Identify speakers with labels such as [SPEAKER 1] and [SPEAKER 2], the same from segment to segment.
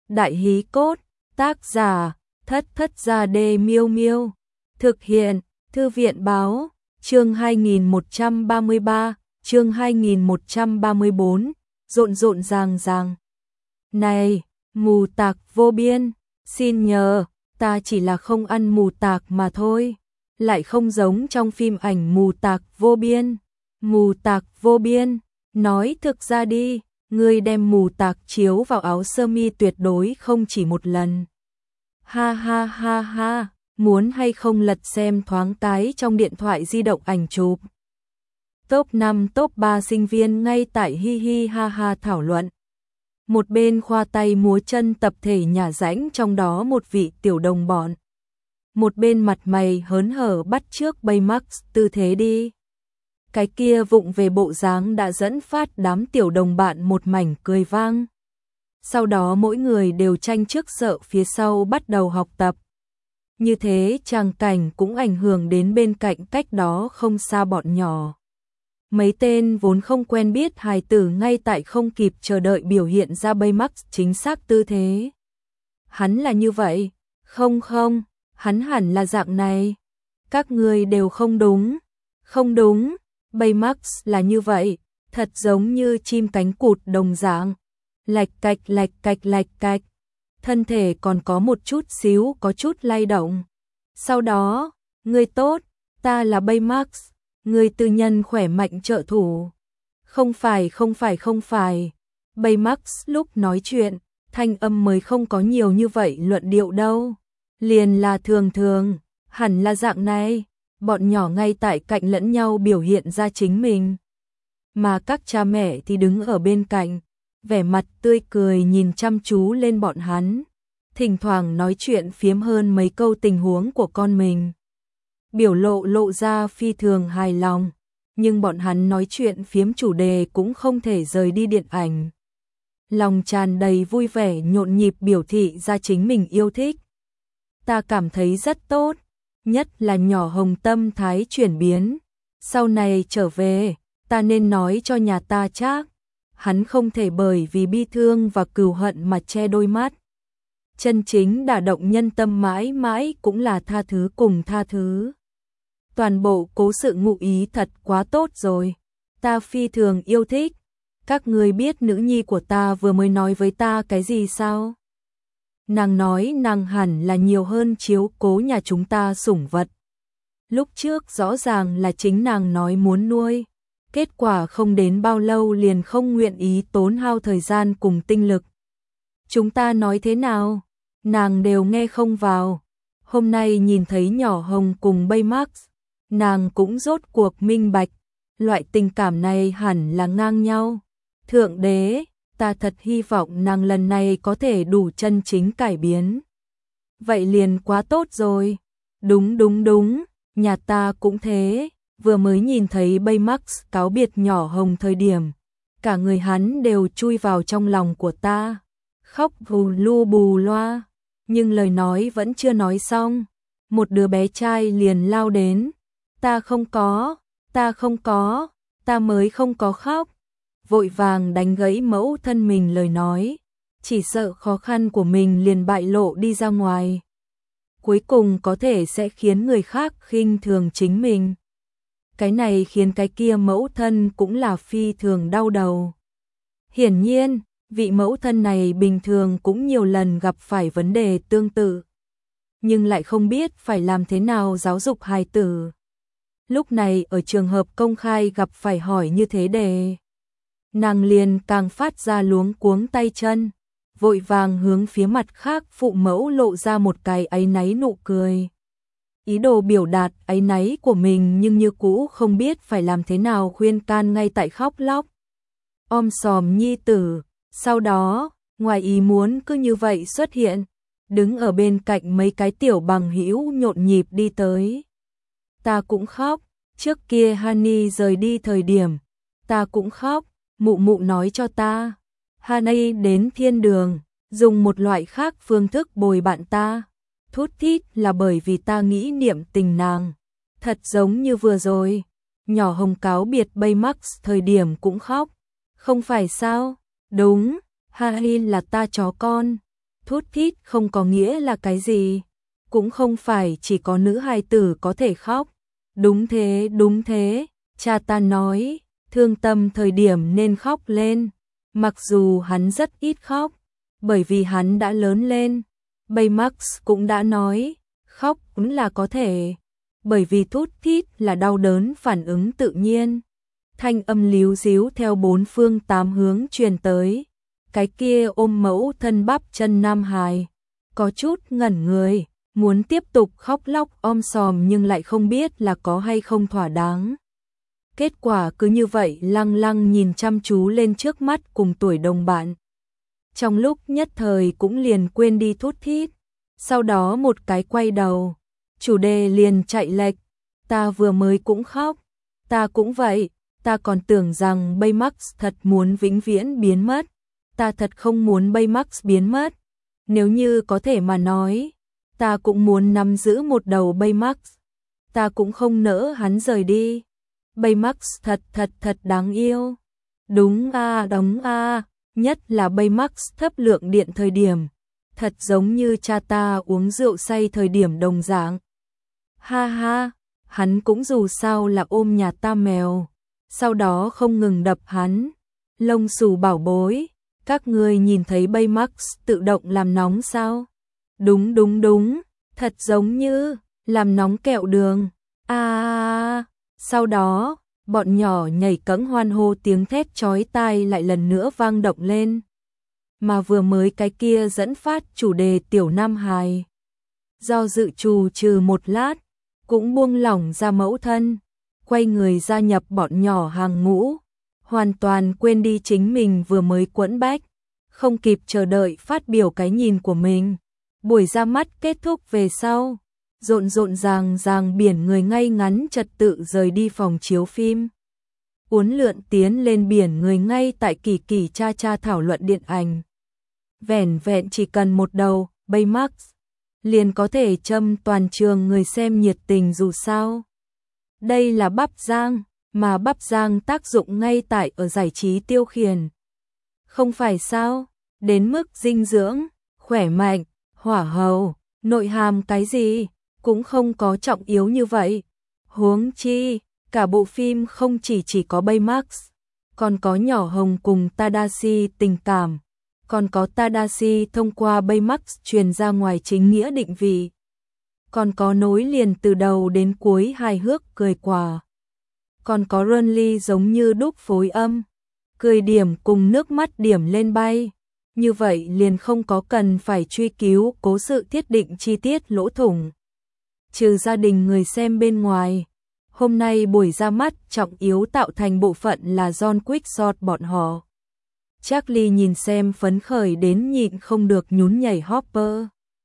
[SPEAKER 1] Đại hí cốt, tác giả, Thất Thất Gia Đê Miêu Miêu. Thực hiện, Thư viện báo, chương 2133, chương 2134, rộn rộn ràng ràng. Này, mù tạc vô biên, xin nhờ, ta chỉ là không ăn mù tạc mà thôi. Lại không giống trong phim ảnh mù tạc vô biên. Mù tạc vô biên, nói thực ra đi, ngươi đem mù tạc chiếu vào áo sơ mi tuyệt đối không chỉ một lần. Ha ha ha ha, muốn hay không lật xem thoáng cái trong điện thoại di động ảnh chụp. Top 5 top 3 sinh viên ngay tại hi hi ha ha thảo luận. Một bên khoa tay múa chân tập thể nhả rãnh trong đó một vị tiểu đồng bọn. Một bên mặt mày hớn hở bắt chước Baymax tư thế đi. Cái kia vụng về bộ dáng đã dẫn phát đám tiểu đồng bạn một mảnh cười vang. Sau đó mỗi người đều tranh trước sợ phía sau bắt đầu học tập. Như thế tràng cảnh cũng ảnh hưởng đến bên cạnh cách đó không xa bọn nhỏ. Mấy tên vốn không quen biết hài tử ngay tại không kịp chờ đợi biểu hiện ra Baymax chính xác tư thế. Hắn là như vậy, không, hắn hẳn là dạng này. Các người đều không đúng, không đúng, Baymax là như vậy, thật giống như chim cánh cụt đồng dạng. Lạch cạch, thân thể còn có một chút xíu có chút lay động. Sau đó, người tốt, ta là Baymax, người tư nhân khỏe mạnh trợ thủ. Không phải. Baymax lúc nói chuyện, thanh âm mới không có nhiều như vậy luận điệu đâu. Liền là thường, hẳn là dạng này, bọn nhỏ ngay tại cạnh lẫn nhau biểu hiện ra chính mình. Mà các cha mẹ thì đứng ở bên cạnh, vẻ mặt tươi cười nhìn chăm chú lên bọn hắn, thỉnh thoảng nói chuyện phiếm hơn mấy câu tình huống của con mình. Biểu lộ ra phi thường hài lòng, nhưng bọn hắn nói chuyện phiếm chủ đề cũng không thể rời đi điện ảnh. Lòng tràn đầy vui vẻ nhộn nhịp biểu thị ra chính mình yêu thích. Ta cảm thấy rất tốt, nhất là nhỏ Hồng tâm thái chuyển biến. Sau này trở về, ta nên nói cho nhà ta chắc. Hắn không thể bởi vì bi thương và cừu hận mà che đôi mắt. Chân chính đả động nhân tâm mãi mãi cũng là tha thứ cùng tha thứ. Toàn bộ cố sự ngụ ý thật quá tốt rồi. Ta phi thường yêu thích. Các người biết nữ nhi của ta vừa mới nói với ta cái gì sao? Nàng nói nàng hẳn là nhiều hơn chiếu cố nhà chúng ta sủng vật. Lúc trước rõ ràng là chính nàng nói muốn nuôi. Kết quả không đến bao lâu liền không nguyện ý tốn hao thời gian cùng tinh lực. Chúng ta nói thế nào? Nàng đều nghe không vào. Hôm nay nhìn thấy nhỏ Hồng cùng Baymax, nàng cũng rốt cuộc minh bạch. Loại tình cảm này hẳn là ngang nhau. Thượng đế, ta thật hy vọng nàng lần này có thể đủ chân chính cải biến. Vậy liền quá tốt rồi. Đúng, nhà ta cũng thế. Vừa mới nhìn thấy Baymax cáo biệt nhỏ Hồng thời điểm, cả người hắn đều chui vào trong lòng của ta, khóc bù loa, nhưng lời nói vẫn chưa nói xong, một đứa bé trai liền lao đến, ta không có, ta mới không có khóc, vội vàng đánh gãy mẫu thân mình lời nói, chỉ sợ khó khăn của mình liền bại lộ đi ra ngoài, cuối cùng có thể sẽ khiến người khác khinh thường chính mình. Cái này khiến cái kia mẫu thân cũng là phi thường đau đầu. Hiển nhiên, vị mẫu thân này bình thường cũng nhiều lần gặp phải vấn đề tương tự, nhưng lại không biết phải làm thế nào giáo dục hài tử. Lúc này ở trường hợp công khai gặp phải hỏi như thế đề, nàng liền càng phát ra luống cuống tay chân, vội vàng hướng phía mặt khác phụ mẫu lộ ra một cái áy náy nụ cười. Ý đồ biểu đạt áy náy của mình nhưng như cũ không biết phải làm thế nào khuyên can ngay tại khóc lóc. Sòm nhi tử, sau đó, ngoài ý muốn cứ như vậy xuất hiện, đứng ở bên cạnh mấy cái tiểu bằng hữu nhộn nhịp đi tới. Ta cũng khóc, trước kia Honey rời đi thời điểm, ta cũng khóc, mụ nói cho ta. Honey đến thiên đường, dùng một loại khác phương thức bồi bạn ta. Thút thít là bởi vì ta nghĩ niệm tình nàng. Thật giống như vừa rồi, nhỏ Hồng cáo biệt Baymax thời điểm cũng khóc. Không phải sao? Đúng, Honey là ta chó con. thút thít không có nghĩa là cái gì, cũng không phải chỉ có nữ hài tử có thể khóc. Đúng thế, cha ta nói, thương tâm thời điểm nên khóc lên, mặc dù hắn rất ít khóc, bởi vì hắn đã lớn lên. Baymax cũng đã nói, khóc cũng là có thể, bởi vì thút thít là đau đớn phản ứng tự nhiên. Thanh âm líu díu theo bốn phương tám hướng truyền tới, cái kia ôm mẫu thân bắp chân nam hài, có chút ngẩn người, muốn tiếp tục khóc lóc om sòm nhưng lại không biết là có hay không thỏa đáng. Kết quả cứ như vậy lăng lăng nhìn chăm chú lên trước mắt cùng tuổi đồng bạn. Trong lúc nhất thời cũng liền quên đi thút thít, sau đó một cái quay đầu, chủ đề liền chạy lệch, ta vừa mới cũng khóc, ta cũng vậy, ta còn tưởng rằng Baymax thật muốn vĩnh viễn biến mất, ta thật không muốn Baymax biến mất, nếu như có thể mà nói, ta cũng muốn nắm giữ một đầu Baymax, ta cũng không nỡ hắn rời đi. Baymax thật đáng yêu. Đúng a, nhất là Baymax thấp lượng điện thời điểm, thật giống như cha ta uống rượu say thời điểm đồng dạng. Ha ha, hắn cũng dù sao là ôm nhà ta mèo, sau đó không ngừng đập hắn. Lông xù bảo bối, các ngươi nhìn thấy Baymax tự động làm nóng sao? Đúng, thật giống như làm nóng kẹo đường. Sau đó, bọn nhỏ nhảy cẫng hoan hô, tiếng thét chói tai lại lần nữa vang động lên. Mà vừa mới cái kia dẫn phát chủ đề tiểu nam hài. Do dự trừ một lát, cũng buông lỏng ra mẫu thân, quay người gia nhập bọn nhỏ hàng ngũ, hoàn toàn quên đi chính mình vừa mới quẫn bách, không kịp chờ đợi phát biểu cái nhìn của mình. Buổi ra mắt kết thúc về sau, rộn ràng biển người ngay ngắn trật tự rời đi phòng chiếu phim. Uốn lượn tiến lên biển người ngay tại kỳ cha thảo luận điện ảnh. Vẻn vẹn chỉ cần một đầu, Baymax, liền có thể châm toàn trường người xem nhiệt tình dù sao. Đây là bắp rang, mà bắp rang tác dụng ngay tại ở giải trí tiêu khiển. Không phải sao, đến mức dinh dưỡng, khỏe mạnh, hỏa hầu, nội hàm cái gì, cũng không có trọng yếu như vậy. Huống chi, cả bộ phim không chỉ có Baymax, còn có nhỏ Hồng cùng Tadashi tình cảm, còn có Tadashi thông qua Baymax truyền ra ngoài chính nghĩa định vị, còn có nối liền từ đầu đến cuối hài hước cười quả, còn có Renly giống như đúc phối âm, cười điểm cùng nước mắt điểm lên bay. Như vậy liền không có cần phải truy cứu cố sự thiết định chi tiết lỗ thủng. Trừ gia đình người xem bên ngoài, hôm nay buổi ra mắt trọng yếu tạo thành bộ phận là John Quickshot bọn họ. Charlie nhìn xem phấn khởi đến nhịn không được nhún nhảy Hopper.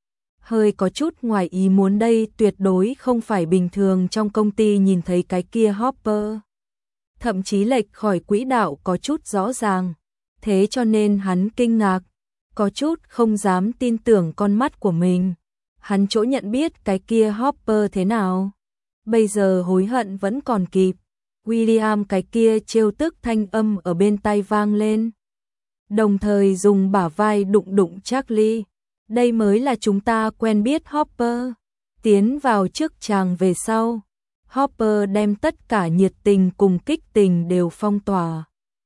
[SPEAKER 1] Hơi có chút ngoài ý muốn, đây tuyệt đối không phải bình thường trong công ty nhìn thấy cái kia Hopper. Thậm chí lệch khỏi quỹ đạo có chút rõ ràng. Thế cho nên hắn kinh ngạc, có chút không dám tin tưởng con mắt của mình. Hắn chỗ nhận biết cái kia Hopper thế nào. Bây giờ hối hận vẫn còn kịp. William cái kia trêu tức thanh âm ở bên tai vang lên. Đồng thời dùng bả vai đụng Charlie. Đây mới là chúng ta quen biết Hopper. Tiến vào trước chàng về sau, Hopper đem tất cả nhiệt tình cùng kích tình đều phong tỏa.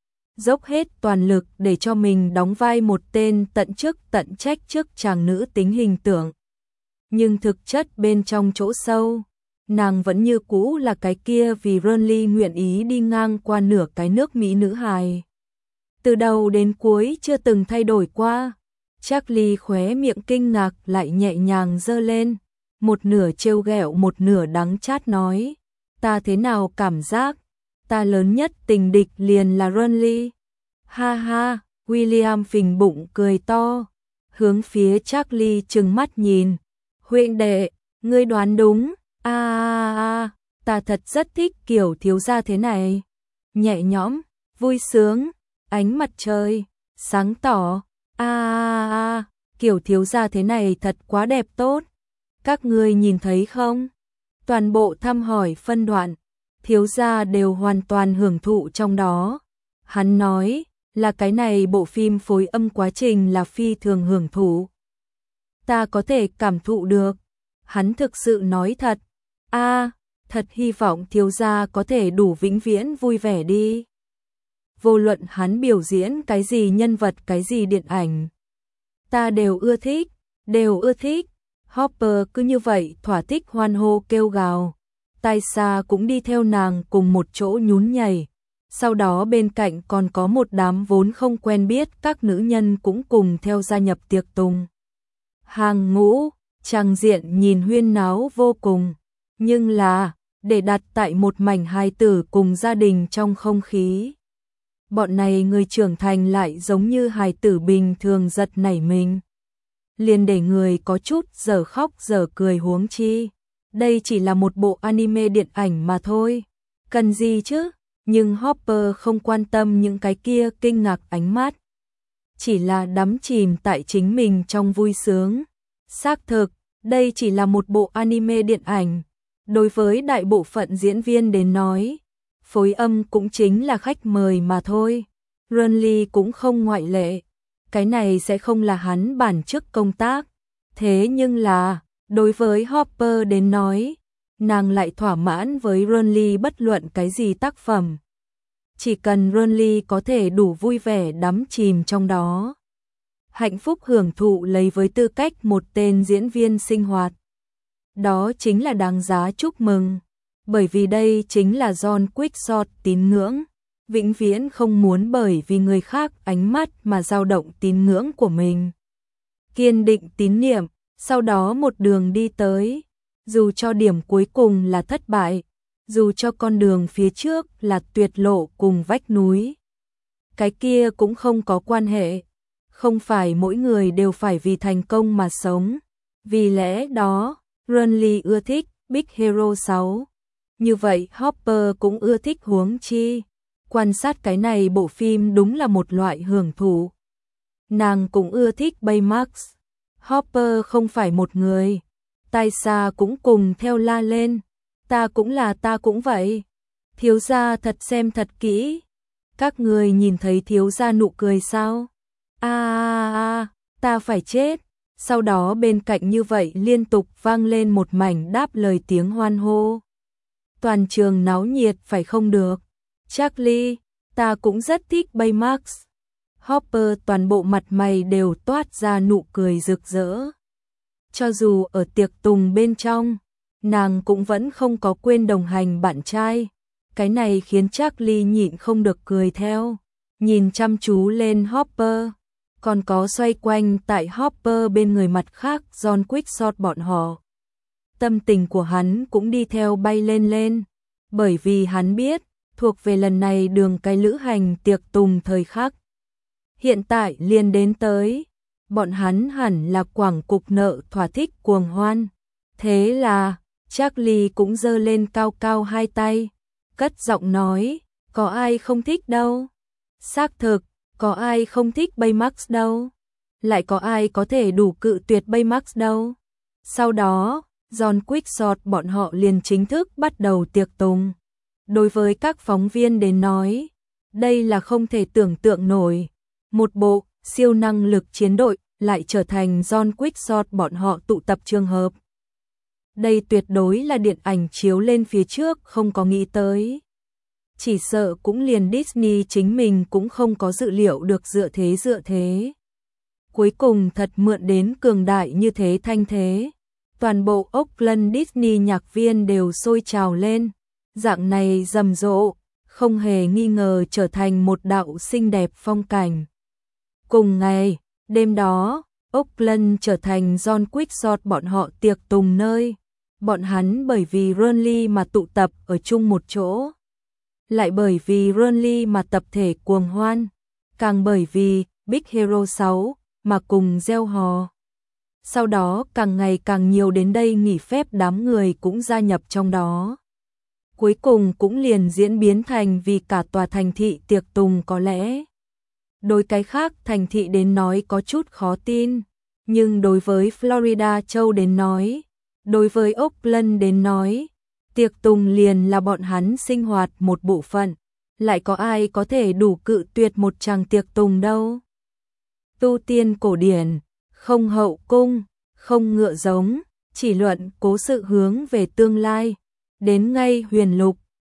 [SPEAKER 1] Dốc hết toàn lực để cho mình đóng vai một tên tận chức tận trách trước chàng nữ tính hình tượng. Nhưng thực chất bên trong chỗ sâu, nàng vẫn như cũ là cái kia vì Renly nguyện ý đi ngang qua nửa cái nước Mỹ nữ hài. Từ đầu đến cuối chưa từng thay đổi qua. Charlie khóe miệng kinh ngạc lại nhẹ nhàng giơ lên, một nửa trêu ghẹo một nửa đắng chát nói, ta thế nào cảm giác, ta lớn nhất tình địch liền là Renly. Ha ha, William phình bụng cười to, hướng phía Charlie trừng mắt nhìn, huynh đệ, ngươi đoán đúng, ta thật rất thích kiểu thiếu gia thế này, nhẹ nhõm, vui sướng, ánh mặt trời, sáng tỏ, kiểu thiếu gia thế này thật quá đẹp tốt, các ngươi nhìn thấy không? Toàn bộ thăm hỏi phân đoạn, thiếu gia đều hoàn toàn hưởng thụ trong đó. Hắn nói là cái này bộ phim phối âm quá trình là phi thường hưởng thụ. Ta có thể cảm thụ được. Hắn thực sự nói thật. Thật hy vọng thiếu gia có thể đủ vĩnh viễn vui vẻ đi. Vô luận hắn biểu diễn cái gì nhân vật cái gì điện ảnh. Ta đều ưa thích. Hopper cứ như vậy thỏa thích hoan hô kêu gào. Taisa cũng đi theo nàng cùng một chỗ nhún nhảy. Sau đó bên cạnh còn có một đám vốn không quen biết các nữ nhân cũng cùng theo gia nhập tiệc tùng. Hàng ngũ, tràng diện nhìn huyên náo vô cùng. Nhưng là, để đặt tại một mảnh hài tử cùng gia đình trong không khí. Bọn này người trưởng thành lại giống như hài tử bình thường giật nảy mình. Liền để người có chút giờ khóc giờ cười huống chi. Đây chỉ là một bộ anime điện ảnh mà thôi. Cần gì chứ? Nhưng Hopper không quan tâm những cái kia kinh ngạc ánh mắt. Chỉ là đắm chìm tại chính mình trong vui sướng. Xác thực, đây chỉ là một bộ anime điện ảnh. Đối với đại bộ phận diễn viên đến nói, phối âm cũng chính là khách mời mà thôi. Renly cũng không ngoại lệ. Cái này sẽ không là hắn bản chức công tác. Thế nhưng là, đối với Hopper đến nói, nàng lại thỏa mãn với Renly bất luận cái gì tác phẩm. Chỉ cần Renly có thể đủ vui vẻ đắm chìm trong đó. Hạnh phúc hưởng thụ lấy với tư cách một tên diễn viên sinh hoạt. Đó chính là đáng giá chúc mừng. Bởi vì đây chính là John Quixote tín ngưỡng. Vĩnh viễn không muốn bởi vì người khác ánh mắt mà dao động tín ngưỡng của mình. Kiên định tín niệm, sau đó một đường đi tới. Dù cho điểm cuối cùng là thất bại, dù cho con đường phía trước là tuyệt lộ cùng vách núi. Cái kia cũng không có quan hệ. Không phải mỗi người đều phải vì thành công mà sống. Vì lẽ đó, Renly ưa thích Big Hero 6. Như vậy Hopper cũng ưa thích huống chi. Quan sát cái này bộ phim đúng là một loại hưởng thụ. Nàng cũng ưa thích Baymax. Hopper không phải một người. Taisa cũng cùng theo la lên. Ta cũng vậy. Thiếu gia thật xem thật kỹ. Các người nhìn thấy thiếu gia nụ cười sao? Ta phải chết. Sau đó bên cạnh như vậy liên tục vang lên một mảnh đáp lời tiếng hoan hô. Toàn trường náo nhiệt phải không được. Charlie, ta cũng rất thích Baymax. Hopper toàn bộ mặt mày đều toát ra nụ cười rực rỡ. Cho dù ở tiệc tùng bên trong, nàng cũng vẫn không có quên đồng hành bạn trai. Cái này khiến Charlie nhịn không được cười theo. Nhìn chăm chú lên Hopper. Còn có xoay quanh tại Hopper bên người mặt khác John Quixote bọn họ. Tâm tình của hắn cũng đi theo bay lên. Bởi vì hắn biết, thuộc về lần này đường cái lữ hành tiệc tùng thời khắc. Hiện tại liền đến tới, bọn hắn hẳn là quảng cục nợ thỏa thích cuồng hoan. Thế là, Charlie cũng giơ lên cao cao hai tay, cất giọng nói, có ai không thích đâu. Xác thực, có ai không thích Baymax đâu. Lại có ai có thể đủ cự tuyệt Baymax đâu. Sau đó, John Quixote bọn họ liền chính thức bắt đầu tiệc tùng. Đối với các phóng viên đến nói, đây là không thể tưởng tượng nổi. Một bộ siêu năng lực chiến đội lại trở thành John Quixote bọn họ tụ tập trường hợp. Đây tuyệt đối là điện ảnh chiếu lên phía trước không có nghĩ tới. Chỉ sợ cũng liền Disney chính mình cũng không có dự liệu được dựa thế. Cuối cùng thật mượn đến cường đại như thế thanh thế. Toàn bộ Oakland Disney nhạc viên đều sôi trào lên. Dạng này rầm rộ, không hề nghi ngờ trở thành một đạo xinh đẹp phong cảnh. Cùng ngày, đêm đó, Oakland trở thành John Quixote bọn họ tiệc tùng nơi. Bọn hắn bởi vì Renly mà tụ tập ở chung một chỗ. Lại bởi vì Renly mà tập thể cuồng hoan. Càng bởi vì Big Hero 6 mà cùng gieo hò. Sau đó càng ngày càng nhiều đến đây nghỉ phép đám người cũng gia nhập trong đó. Cuối cùng cũng liền diễn biến thành vì cả tòa thành thị tiệc tùng có lẽ. Đối cái khác thành thị đến nói có chút khó tin. Nhưng đối với Florida châu đến nói, đối với Oakland đến nói, tiệc tùng liền là bọn hắn sinh hoạt một bộ phận. Lại có ai có thể đủ cự tuyệt một tràng tiệc tùng đâu. Tu tiên cổ điển, không hậu cung, không ngựa giống, chỉ luận cố sự hướng về tương lai. Đến ngay Huyền Lục,